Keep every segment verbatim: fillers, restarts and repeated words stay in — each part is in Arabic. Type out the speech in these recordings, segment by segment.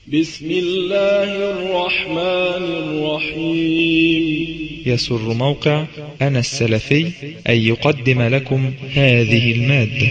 بسم الله الرحمن الرحيم. يسر موقع أنا السلفي أن يقدم لكم هذه المادة.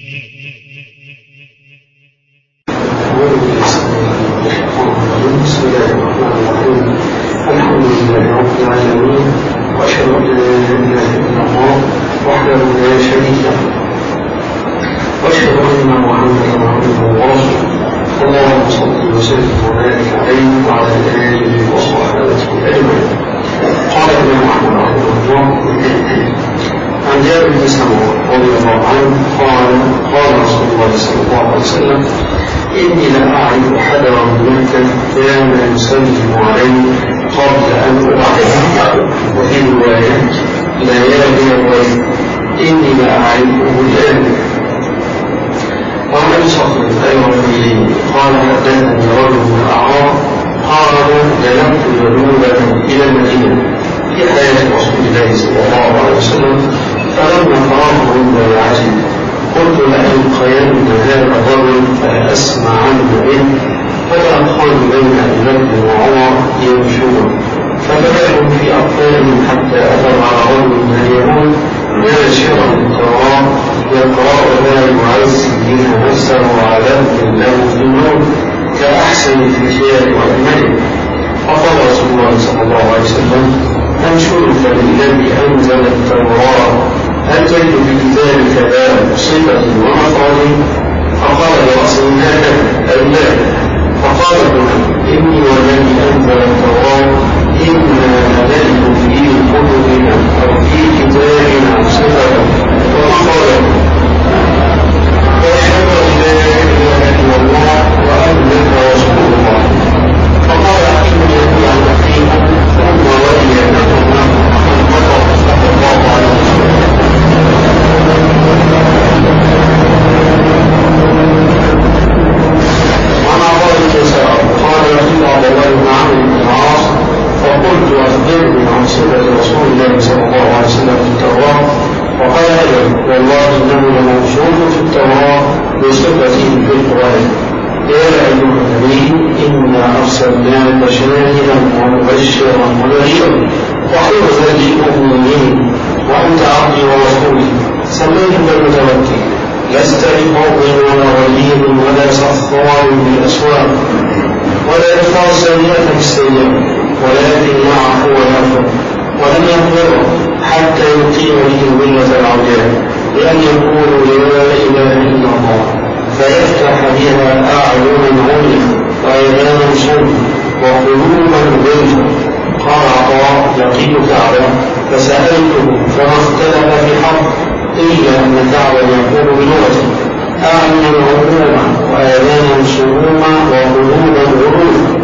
بسم الله الرحمن الرحيم. الحمد لله رب العالمين، وأشهد أن لا إله إلا الله وحده لا شريك له، وأشهد أن محمدا عبده ورسوله. اللهم صل وسلم وبارك عليه وعلى آله وصحبه أجمعين. قال الإمام أحمد رحمه الله عن جابر بن سمرة رضي الله عنه قال قال رسول الله صلى الله عليه وسلم: إني لأعرف حجرا ملكا كان يسلم عليه قبل أن أبعثه، وفي رواية ليالي الرجل إني لأعرفه الآن. وعن أبي صخر الأيوبي قال: حدثني رجل من الأعراب قال: جلبت جنوبا إلى المدينة في حياة رسول الله صلى الله عليه وسلم، فلما فرغت من بيعته قلت لألقين هذا الرجل فأسمعن منه، فدخلوا بين أبي بكر وعمر يمشون، فبدأوا في أقفالهم حتى أتوا على رجل من اليهود ناشرا التوراة يقرأها يعز بها نفسه وعلامة له في النور كأحسن الفتيان وأجمله. فقال رسول الله صلى الله عليه وسلم: أنشدك بالذي أنزل التوراة، هل تجد في كتابك لا صفة ومطالب؟ فقال برأسه: هكذا أو لا؟ فقال ابن: إني والذي أنزل التوراة إنا نجد في كتبنا أو في كتابنا صفة ومطالب، وأشهد أن لا إله إلا الله وأنك رسول الله. فقال: إني أبي عن أخيه ثم ولي أنه مطر صلى الله عليه وسلم. وعن عطاء بن يسار قال: لقيت عبد الله بن عمرو بن العاص فقلت: أخبرني عن صفة رسول الله صلى الله عليه وسلم في التوراة. وقال: أجل، والله إنه لموصوف في التوراة بصفته في القرآن: يا أيها النبي إنا أرسلناك شاهدا ومبشرا ونذيرا وحرزا للمؤمنين وأنت عبدي ورسولي، سميتك المتوكل، لست بفضل ولا غليظ ولا سخار بالأسواق ولا يدفع السيئة بالسيئة، ولكن يعفو ويغفر، ولم يغفر حتى يقيم به الملة العوجاء، بأن يقولوا لا إله إلا الله، فيفتح بها أعينا عميا وآذانا صم وقلوبا غلفا. قال عطاء: لقيت كعبا فسألته فما اختلف في حق إلا أن كعبا يقول بلغته: أعينا عموما وآذانا صموما وقلوبا غلوفا.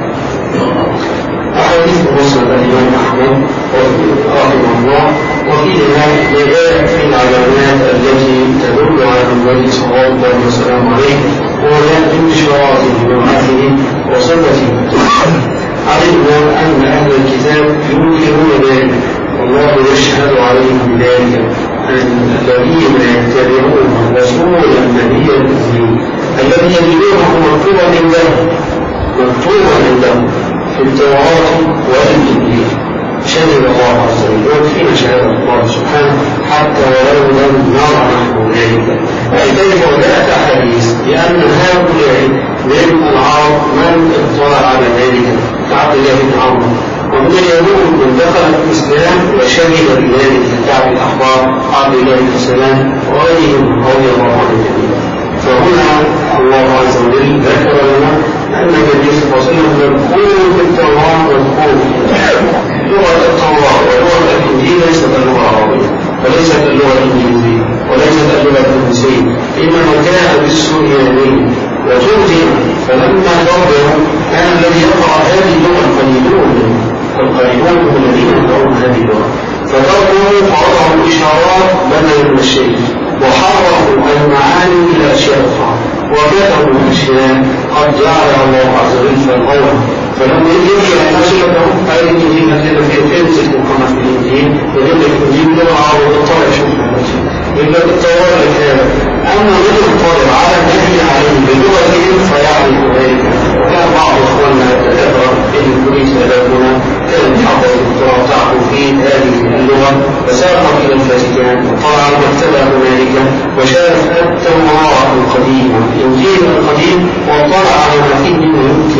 أحاديث مسند الإمام أحمد رحمه الله، وفيها دلالة في العلامات التي تدل على النبي صلى الله عليه وسلم عليه وعلى انتشاراته ومعرفته وصفته. علمنا أن أهل الكتاب ينكرون ذلك، والله يشهد عليهم بذلك أن الذين يتبعون الرسول النبي الأمي الذي يجدونه مكتوبا عندهم مكتوبا عندهم في التوراة والإنجيل شهد الله عز وجل، وفينا شهادة الله سبحانه حتى ولو لم نرى نحن ذلك. ولذلك جاءت أحاديث بأن هؤلاء من العرب من اطلع على ذلك كعبد الله بن عمرو، ومن اليهود من دخل الإسلام وشهد بذلك كعب الأحبار عبد الله بن سلام وغيرهم رضي الله عنهم. فهنا الله عز وجل ذكر لنا أن النبي صلى الله عليه وسلم يقول بالتوراة والقول. لغة التوراة ولغة الإنجيل ليست اللغة العربية وليست اللغة الإنجليزية وليست اللغة الفرنسية، إنما جاء بالسريانية وترجم. فلما ضربوا كان الذي يقرأ هذه اللغة القليلون القليلون هم الذين يقرؤون هذه اللغة، فضربوا فرضوا إشارات بدلا من الشيء وحرفوا المعاني إلى أشياء أخرى وكتبوا أشياء قد جعلها الله عز وجل في القول. فلما يجي على نفسهم هذه الإنجيل كان في تنزل مقامات في الإنجيل ويقول لك الإنجيل لغة عربية طالع شوفها يقول لك التوراة كذا. أما من الطالب على النهي عليه بلغتهم فيعرف ذلك، وكان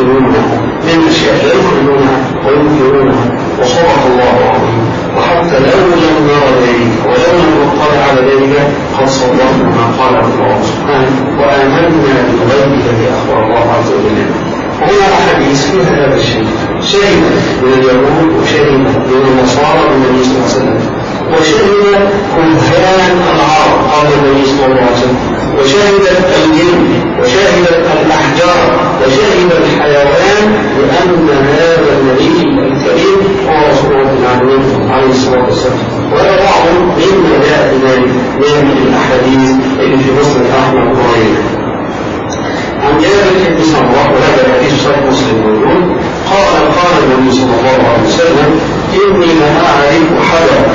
يبطلونها من أشياء لا يخرجونها وينكرونها، وصدق الله العظيم. وحتى لو لم نرى ذلك ولو لم نطلع على ذلك قد صدقنا ما قال الله سبحانه وآمنا بالغيب الذي أخبر الله عز وجل. وهنا أحاديث فيها هذا الشيء، شهد من اليهود وشهد من النصارى بالنبي صلى الله عليه وسلم، وشهد كهان العرب قال النبي صلى الله عليه وسلم، وشهدت الجن وشهدت الأحجار وشهد الحيوان بأن هذا النبي الكريم هو رسول العالمين عليه الصلاة والسلام. ولا بعض مما جاء بذلك من الأحاديث اللي في مسند أحمد وغيره. عن جابر بن سمرة وهذا الحديث صحيح مسلم موجود قال قال النبي صلى الله عليه وسلم إني لأعرف حجرا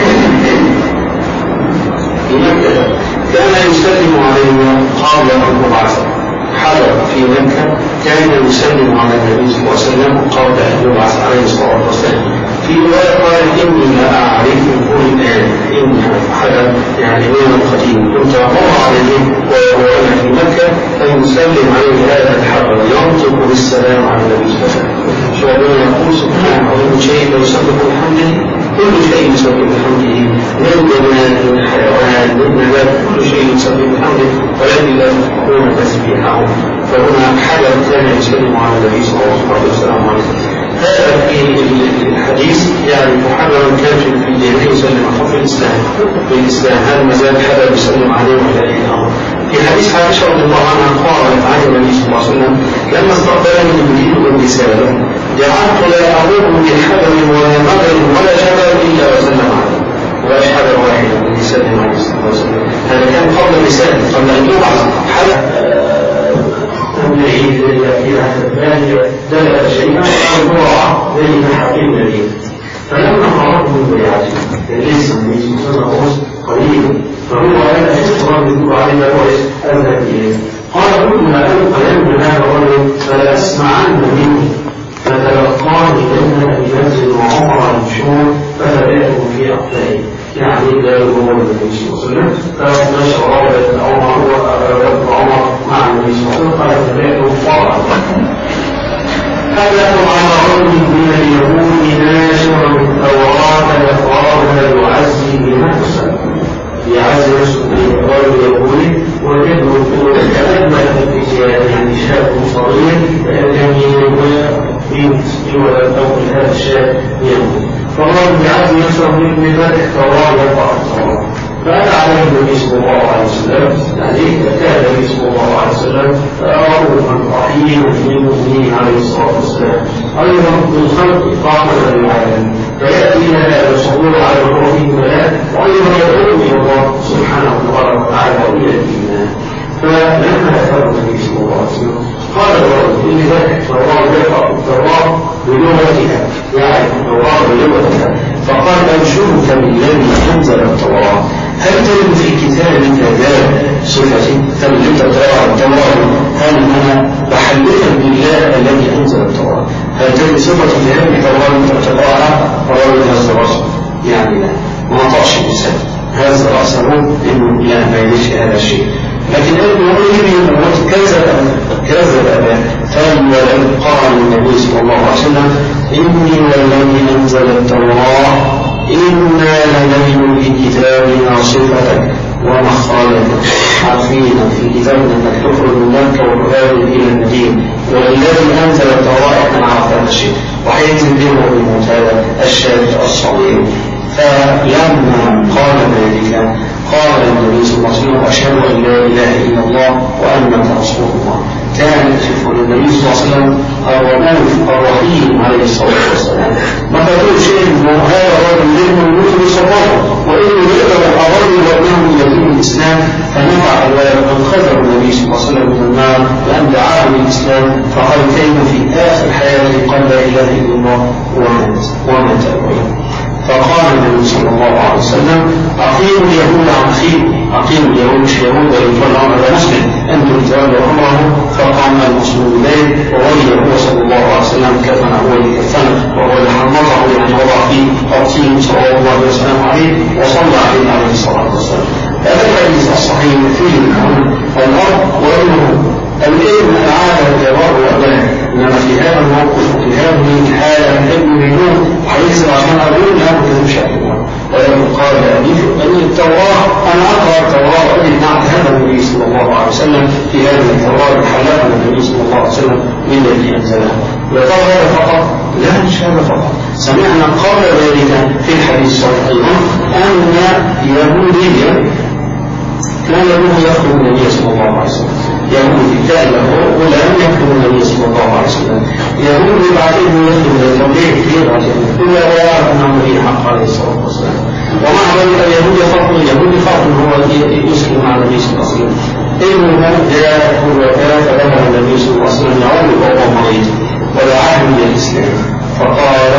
في مكة كان يسلم علينا قبل أن نبعث. حجر في مكة كان يسلم على النبي صلى الله عليه وسلم قبل أن يبعث عليه الصلاة والسلام. في رواية قال إني لأعرفه الآن. إني حجر يعني من القديم كنت أمر عليه وأنا في مكة فيسلم عليه هذا الحجر ينطق بالسلام على النبي صلى الله عليه وسلم. ربنا يقول سبحانه وكل شيء يسبح بحمده، كل شيء يسبح بحمده من جمال من حيوان من نبات، كل شيء يسبح بحمده ولكن لا تفقهون تسبيحهم. فهنا حجر كان يسلم على النبي صلى الله عليه وسلم. هذا في الحديث يعني محرم كان في الجاهلية يسلم على في الإسلام. في الإسلام هذا مازال حجر يسلم عليه ولا أي أمر. في حديث عائشة رضي الله عنها قالت عن النبي صلى الله عليه وسلم لما استقبلني جبريل بالرسالة جعلت لا أمر بحجر ولا مدر ولا شجر إلا وسلم عليه، ولا حجر واحد من يسلم عليه صلى الله عليه وسلم. هذا كان قبل الرسالة قبل أن يبعث حجر العيد إلى الثانية دلت شيئا أو ضاع بين حقين النبي. فلما خرجت من بيعته ليس النبي صلى الله عليه وسلم قليلا فهو أنا أشكر من علينا الوعي أذهب إليه. قال كل ما ألقى يمن هذا الرجل فلا أسمعن منه فتلقاني لنا بمنزل وعمر المشهور فتبعته في أقفائي. يعني لا يقول النبي صلى الله عليه وسلم فنشر رابط عمر ورابط عمر مع النبي صلى الله عليه وسلم قال تبعته فرعا. حدث على رجل من اليهود ناشرا التوراة يقرأها يعزي بنفسه يعزي نفسه بالإقرار اليهودي ويدعو كأجمل الرجال يعني شاب صغير جميل بنت ولا تقل هذا الشاب يهودي فالله يعزي نفسه من ذلك التوراة يقرأ التوراة. فأتى عليه النبي صلى الله عليه وسلم يعني كان النبي صلى الله عليه وسلم رؤوفا رحيما بالمؤمنين عليه الصلاة والسلام أيضا بالخلق قامة للعالم فيأتي لنا يصبر على الروح والملاك وأيضا يدعو إلى الله سبحانه وتعالى إلى الإيمان. فلما أتاه النبي صلى الله عليه وسلم قال الرجل إن ذلك التوراة يقرأ التوراة بلغتها يعني التوراة بلغتها فقال أنشرك بالذي أنزل التوراة هل تجد في كتابك ذات صفتي؟ هل أنت ترى التوراة هل أنا بحلفك بالله الذي أنزل التوراة هل تجد صفتي في هذه التوراة أنت تقرأها؟ قرار هذا رأسه يعني لا ما طعش بسبب هذا رأسه إنه لا ما يليش هذا الشيء. لكن أنه يريد أن كذب كذب أباه فلما قال النبي صلى الله عليه وسلم إني والذي أنزل التوراة إنا لنجد في كتابنا صفتك ومخرجك عارفين في كتابنا أنك تخرج من مكة وتهاجر إلى المدينة والذي أنزل التوراة كان عرف هذا الشيء وحينزل به الموت هذا الشاب الصغير. فلما قال ذلك قال النبي صلى الله عليه وسلم أشهد أن لا إله إلا الله وأنك رسول الله. كان يصف النبي صلى الله عليه وسلم الرؤوف الرحيم عليه الصلاة والسلام. ما تقول شيء من هذا الرجل منه المسلم صبره وإنه يقدر الأرض وأنه يدين الإسلام فنفع من خذر النبي صلى الله عليه وسلم من النار لأن دعاه للإسلام فقال كيف في آخر حياته قال لا إله إلا الله ومات ومات أبوه. فقال النبي صلى الله عليه وسلم أقيموا اليهود عن خير أقيموا اليهود مش يهود ويقول لهم هذا مسلم أنتم تولوا أمره فقام المسلم إليه وغير هو صلى الله عليه وسلم كفن هو اللي كفنه وهو اللي حمضه يعني وضع فيه أرسله صلى الله عليه وسلم عليه وصلى عليه عليه الصلاة والسلام. هذا الحديث الصحيح فيه الأمر والأرض وأنه الابن أعاد الجواب وأبنه إنما في هذا يقال هذا فقط؟ لا مش هذا فقط. سمعنا قبل ذلك في الحديث الصحيح أيضا أن يهوديا كان يهود يخدم النبي صلى الله عليه وسلم، يهودي كان له غلام يخدم النبي صلى الله عليه وسلم، يهودي بعدين يخدم التوبيخ كثير إلا ويعرف أنه به حق عليه الصلاة والسلام، ومع ذلك اليهودي خاف اليهودي خاف أنه هو يسلم على النبي صلى الله عليه وسلم. إنه جاء الوفاة فذهب النبي صلى الله عليه وسلم يعود وهو مريض ودعاه إلى الإسلام، فقال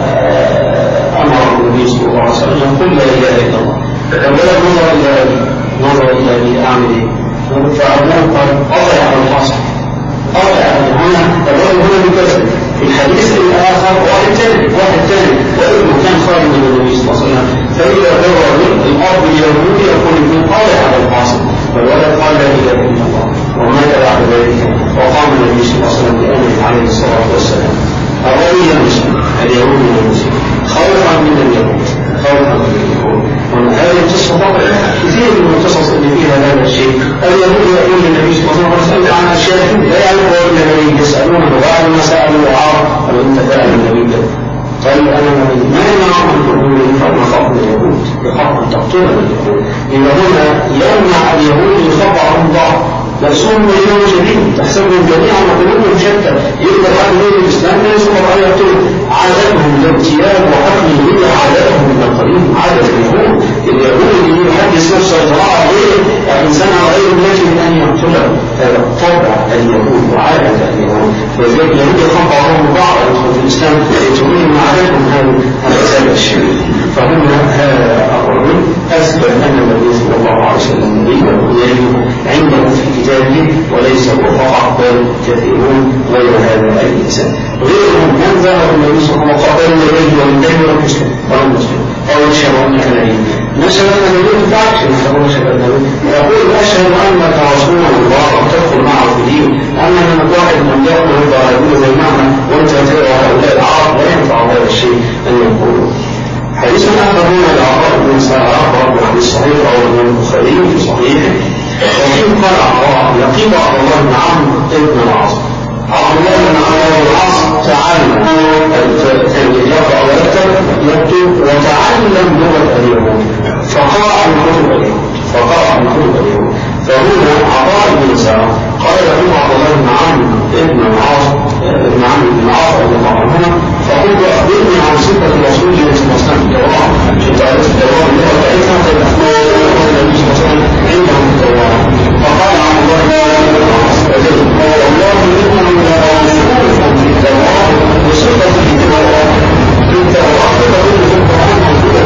أمر النبي صلى الله عليه وسلم قل لا إله إلا الله. فالولد نظر إلى نظر إلى أبي أعمل فأبوه قال أضع على الحصر أضع هنا الولد هنا بكسر. في الحديث الآخر واحد ثاني واحد ثاني وابنه كان خارج من النبي صلى الله عليه وسلم، فإذا دور الأرض اليهودي يقول ابن أضع على الحصر، فالولد قال لا إله إلا الله ومات بعد ذلك. وقام النبي صلى الله عليه وسلم بأمره عليه الصلاة والسلام. الرجل المسلم اليهود من المسلم خوفا من اليهود خوفا من اليهود. وهذه القصة طبعا كثير من القصص اللي فيها هذا الشيء. اليهود يقول للنبي صلى الله عليه وسلم عن أشياء لا يعرفها إلا النبي، يسألونه وبعد ما سألوا عار قال أنت فعلا النبي ده؟ قال أنا نبي. ما يمنعهم أن تقولوا لي فأنا خاف من اليهود بحق أن تقتلوا اليهود. إذا هنا يمنع اليهود يخبرهم بعض مقسوم مليون جديد تحسبهم جميعا وقلوبهم شتى، يقدر حد من الإسلام لا يسمى على يقتل. عادتهم الابتياب وحكم هي عادتهم من القريب عادة اليهود. اليهود اللي يحدث نفسه يتراءى عليه إنسان غير الذي من أن يقتله، هذا طبع اليهود وعادة اليهود. فلذلك اليهود يخبرهم بعض يدخل في الإسلام يتمون عادتهم هذا الشيء. فهنا هذا الرجل أثبت أن النبي صلى الله عليه وسلم نبي عنده في كتابه وليس هو فقط بل كثيرون غير هذا الإنسان. غيرهم من ذهب النبي صلى الله عليه وسلم وقال النبي والنبي والمسلم والمسلم أو يشهد أنك نبي نشهد أن النبي بتاعك يقول نشهد النبي يقول أشهد أنك رسول الله وتدخل معه في دين. أما من واحد من يقول هذا يقول زي معنى وأنت ترى هؤلاء العرب لا ينفع هذا الشيء أن يقولوا. حديث آخر هنا العراء بن سعد رب حديث صحيح رواه البخاري في صحيحه. وفيه قال عراء لقيم عبد الله بن عمرو بن العاص. عبد الله بن عمرو بن العاص تعلم يقرأ ويكتب يكتب وتعلم لغة اليهود فقرأ من كتب اليهود فقرأ من كتب اليهود. فهنا عطاء بن سعد قال له عبد الله بن عمرو بن العاص بن عمرو بن العاص رضي الله عنهما فقلت أخبرني عن صفة رسول الله صلى الله عليه وسلم في التوراة. شو تعرف التوراة اللغة بتاعتها الأسماء النبي صلى الله عليه وسلم عندهم التوراة. فقال عبد الله بن العاص والله إنهم لرسولكم في التوراة بصفة في التوراة في التوراة تقول في القرآن موجودة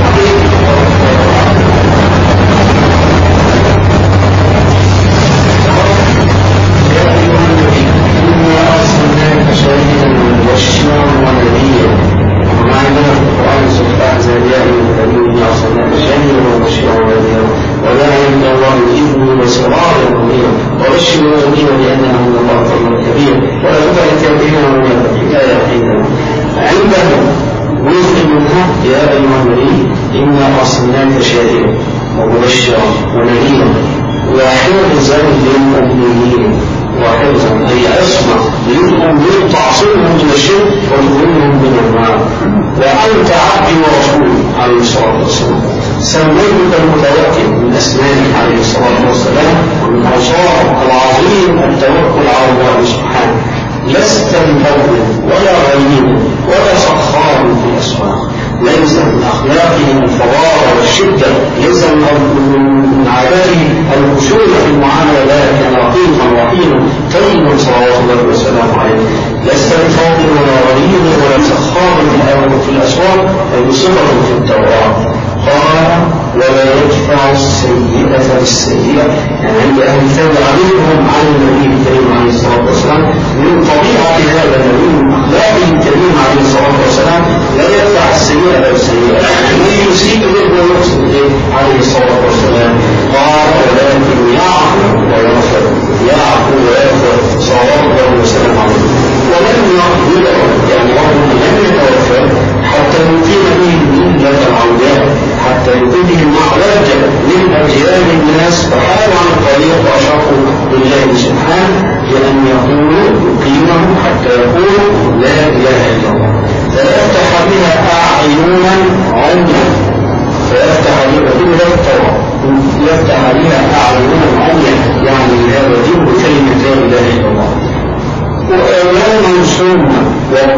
شاهدا ومبشرا ونذيرا. وما عندنا في القرآن سورة الأحزاب يا أيها الذين أرسلناك شاهدا ومبشرا ونذيرا وداعيا إلى الله بإذنه وسراجا منيرا وبشر المؤمنين بأن لهم الله فضلا كبيرا ولا تطع الكافرين والمنافقين حينا. عندهم جزء منها يا أيها النبي إنا أرسلناك شاهدا ومبشرا ونذيرا وحافظا للمؤمنين وحفظا أي عصمة للمؤمنين تعصمهم من الشرك وتظلمهم من النار. وأنت عبدي ورسولي عليه الصلاة والسلام سميتك المتوكل من أسمائه عليه الصلاة والسلام ومن أوصافه العظيم التوكل على الله سبحانه. لست بفضل ولا غير ولا سخار في الأسواق. ليس من أخلاقه الفظاظة والشدة، ليس من عاداته الخشوع في المعاملات كان رقيقا رحيما طيبا صلوات الله وسلامه عليه. لست بفضل ولا غير ولا سخار في الأسواق أي صفة في التوراة. قال ولا يدفع السيئة بالسيئة يعني عند أهل الكتاب عليهم عن النبي الكريم عليه الصلاة والسلام من طبيعة هذا النبي من أخلاقه الكريم عليه الصلاة والسلام لا يدفع السيئة بالسيئة من يسيء به ويقصد به عليه الصلاة والسلام. قال ولكن يعفو ويغفر يعفو ويغفر صلوات الله وسلامه عليه. ولم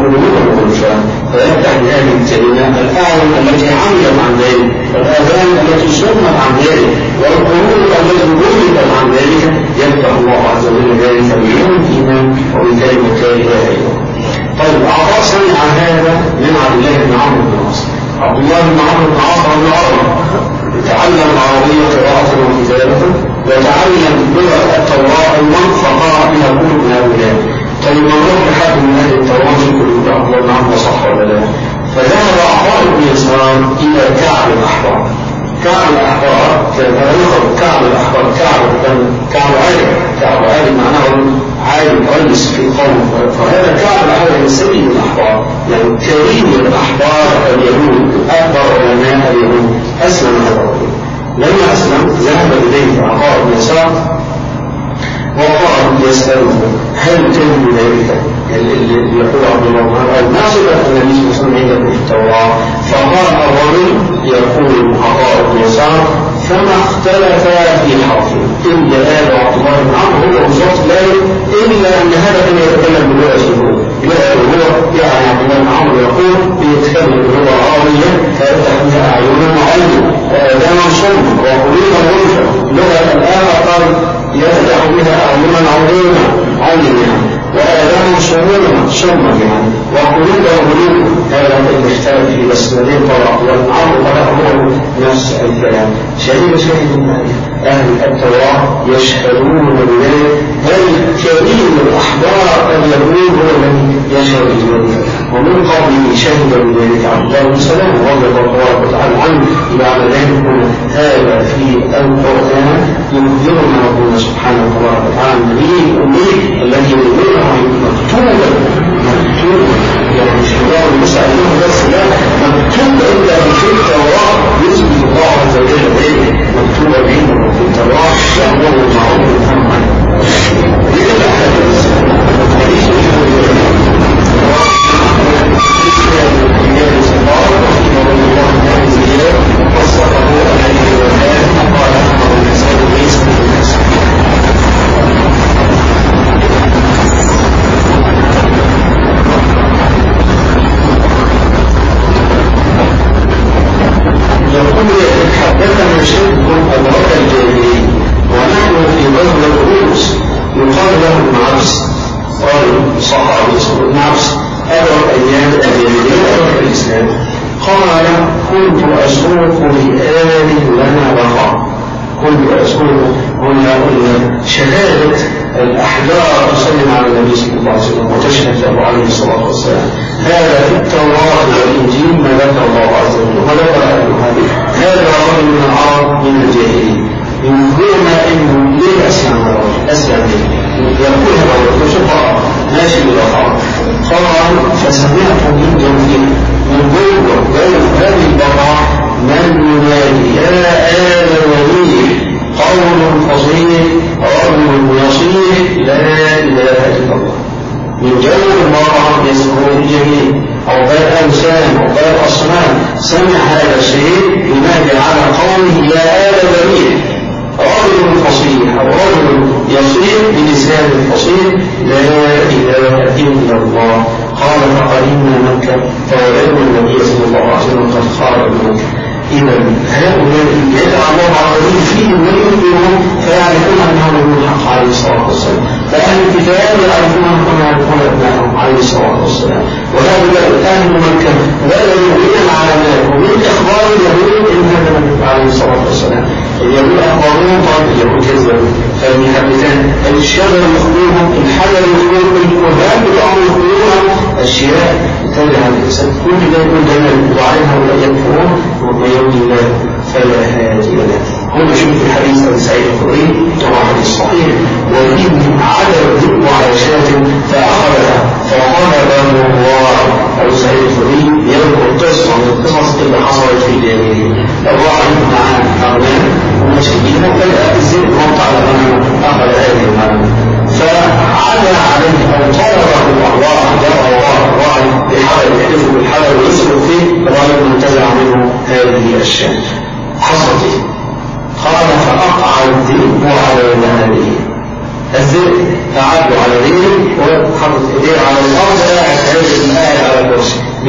بلوغ الأنثى، فيفتح بهذه الكلمة الأعين التي عملت عن ذلك، والآذان التي سمت عن ذلك، والقلوب التي ولدت عن ذلك، يفتح الله عز وجل ذلك بيوم الإيمان وبكلمة لا إله إلا الله. طيب عطاء سمع هذا من عبد الله بن عمرو بن العاص. عبد الله بن عمرو بن العاص رضي الله عنه تعلم العربية قراءة وكتابة، وتعلم لغة التوراة أيضا فقرأ بها كل من هؤلاء. طيب نروح لحد من أهل التوراة يقول عبد الله بن عمرو صح ولا لا؟ فذهب عطاء بن يسار إلى كعب الأحبار. كعب الأحبار كان يخرج كعب الأحبار كعب كعب عالم، كعب عالم معناه عالم رئيس في قوم، فهذا كعب الأحبار سيد الأحبار، يعني كريم الأحبار اليهود، أكبر علماء اليهود. أسلم هذا الرجل. لما أسلم ذهب إليه عطاء بن يسار وقال يسأله هل تجد ذلك؟ يقول عبد الله ما صفة النبي صلى الله عليه وسلم عندكم في التوراة؟ فقال الرجل يقول عطاء بن يسار فما اختلف في حرف إلا آل عبد الله بن عمرو هو بالضبط لا إلا أن هذا كان يتكلم بلغة الهود. لغة الهود يعني عبد الله بن عمرو يقول بيتكلم بلغة عربية فيفتح بها أعيننا وعينه وآذانا صم وقلوبا غلفا. لغة الآخر قال يفتح بها أعيننا عظيما عظيما وآذانا صموما صما يعني وقلوبا غلوبا. هذا اللي اختلف في بس بعدين طلع عبد الله بن عمرو طلع نفس الكلام. شهيد شهيد أهل التوراة يشهدون بذلك، بل كريم الأحبار اليهود هو الذي يشهد بذلك، ومن قبله شهد بذلك عبد الله بن سلام رضي الله تعالى عنه. بعد ذلك هذا في القرآن يخبرنا ربنا سبحانه وتعالى عن النبي الأمي الذي يقولها مكتوبا مكتوبا يعني مش مجرد المسألين بس لا مكتوبا إلا في التوراة يثبت الله عز وجل ذلك مكتوبة بينه في التوراة يأمر بالمعروف وينهى عن المنكر. دي الأحاديث حديث حدثنا شيخ أدرك الجاهلين ونحن في بذل الرؤوس يقال له ابن عبس، قال صحابي اسمه ابن عبس أدرك أيام الجاهلية أدرك الإسلام. قال كنت أسوق لآل لنا بقاء. كنت أسوق هنا قلنا شهادة الأحجار تسلم على النبي صلى الله عليه وسلم وتشهد له عليه الصلاة والسلام. هذا في التوراة والإنجيل ما ذكر الله عز وجل وذكر أهلها. هذا رجل من العرب من الجاهلين يقولون إنه ليه أسلم هذا الرجل؟ أسلم ليه؟ يقول هذا الرجل شفاء ماشي بالأخر. قال فسمعت من جنبه من جوه بين هذه البقاء من ينادي يا آل ولي قول فصيح رجل يصيح لا إله إلا الله. من جو المرأة يسمعون الجميع عقبال أوثان عقبال أصنام سمع هذا الشيء ينادي على قومه يا آل ولي رجل فصيح أو رجل يصيح بلسان الفصيح لا إله إلا الله. قال فقدمنا مكة فوجدنا النبي صلى الله عليه وسلم قد خرج من مكة. إذا هؤلاء يدعى الله عز وجل فيهم من يؤمنون فيعرفون أنهم من الحق عليه الصلاة والسلام، فأهل الكتاب يعرفون أنهم يعرفون أبنائهم عليه الصلاة والسلام. وهؤلاء أهل مكة بدأوا من العلامات ومن إخبار اليهود إن هذا النبي عليه الصلاة والسلام. اليهود أخبروهم طيب اليهود كذبوا فالمحدثان الشجر يخبرهم الحجر يخبرهم القرآن بالأمر يخبرهم أشياء تدعى الإنسان كل ذلك يكون دائما وعلى هؤلاء يكفرون وما يرضي الله فلا هادي له. هم شوف الحديث عن سعيد الخدري طبعا حديث صحيح وفيه عدد الذئب على شاة فأخذها فقال له الله أو سعيد الخدري يذكر قصة من القصص اللي حصلت في الجاهلية. الراعي مع أغنام ومشيين فجأة الذئب وقع على غنم أخذ هذه الغنم فعلى عليه أو طلبه الله جرى الله الراعي بحلل يحلفه بالحلل ويسرق فيه الراجل منتزع منه هذه الشاة. حصلت ايه؟ قال فأقع الذئب على نهره. الذئب قعد على ذئب وحطت ايديه على الارض قاعد هذه قاعد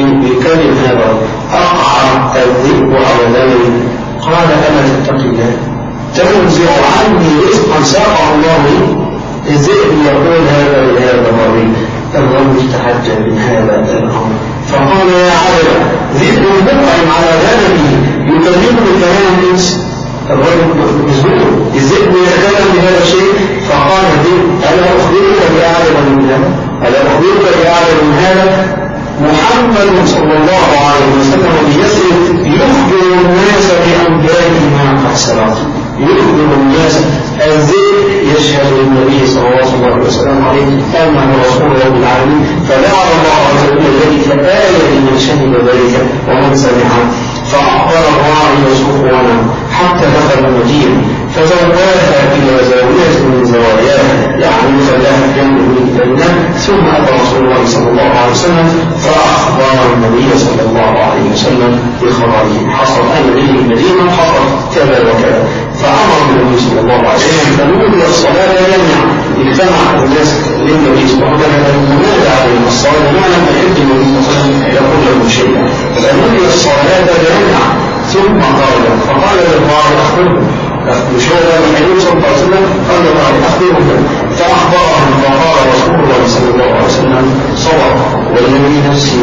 بكلم هذا أقع الذئب على ذلك قال ألا تتقي الله تنزع عني رزقا ساقه الله لي الذئب يقول هذا لهذا الرجل الرجل تحجب من هذا الأمر فقال يا عجب ذئب مطعم على غنمه يكلمه كلام الإنس الرجل مزبوط الذئب يتكلم بهذا الشيء فقال الذئب ألا أخبرك بأعلم من هذا ألا أخبرك بأعلم من هذا محمد صلى الله عليه وسلم بيسر يخبر الناس بأنبياء ما قد سبق يخبر الناس الذئب يشهد للنبي صلى الله عليه وسلم عليه أنه رسول رب العالمين فدعا الله عز وجل ذلك آية لمن شهد ذلك ومن سمعه فأعطى الراعي صفوانا حتى دخل المدينة فزواها إلى زاوية من زواياها يعني خلاها جنب الجنة ثم أتى رسول الله صلى الله عليه وسلم فأخبر النبي صلى الله عليه وسلم بخبره حصل أن به المدينة حصل كذا وكذا فأمر النبي صلى الله عليه وسلم فنودي الصلاة جميعا اجتمع الناس للنبي صلى الله عليه وسلم منادى عليهم الصلاة ما لم يحب النبي صلى الله عليه وسلم يقول لهم شيئا فنودي الصلاة جميعا ثم قال فقال للراعي أخبرهم مش هو النبي صلى الله عليه وسلم قال للراعي أخبرهم فأخبرهم فقال رسول الله صلى الله عليه وسلم صدق والذي نفسي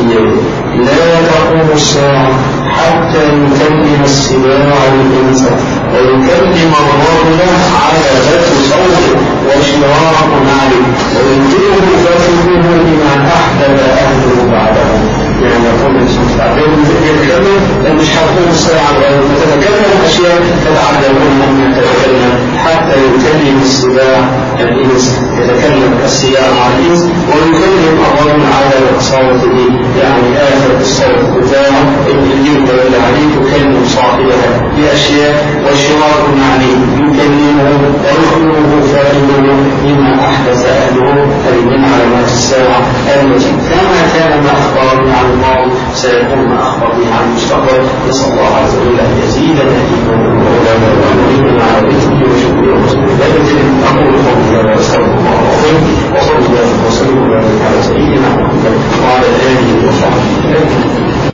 لا تقوم الساعة حتى يكلم السباع الإنسان ويكلم الرجل على ذات صوته وشراق نعله وينزله فاتحه بما أحدث أهله بعده يعني يقول الإنسان يتكلم مش هتقوم الساعة وتتكلم أشياء تتعلمون من يتكلم حتى يكلم السباع الإنس يتكلم السباع مع الإنس ويكلم الرجل على صوته يعني آخر الصوت بتاعه الجن اللي عليه تكلم صاحبها بأشياء وشراك عليه يكلمه ويخبره فائده مما أحدث أهله أي من علامات الساعة التي كما كان ما أخبر عن الماضي سيكون ما أخبر عن المستقبل نسأل الله عز وجل أن يزيدنا إيمانا وعلما